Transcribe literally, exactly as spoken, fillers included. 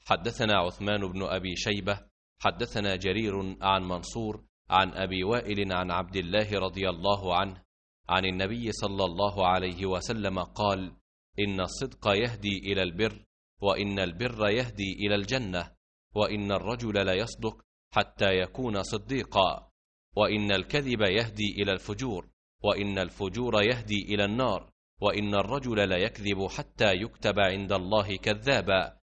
حدثنا عثمان بن أبي شيبة حدثنا جرير عن منصور عن أبي وائل عن عبد الله رضي الله عنه عن النبي صلى الله عليه وسلم قال: إن الصدق يهدي إلى البر، وإن البر يهدي إلى الجنة، وإن الرجل ليصدق حتى يكون صديقا، وإن الكذب يهدي إلى الفجور، وإن الفجور يهدي إلى النار، وإن الرجل ليكذب حتى يكتب عند الله كذابا،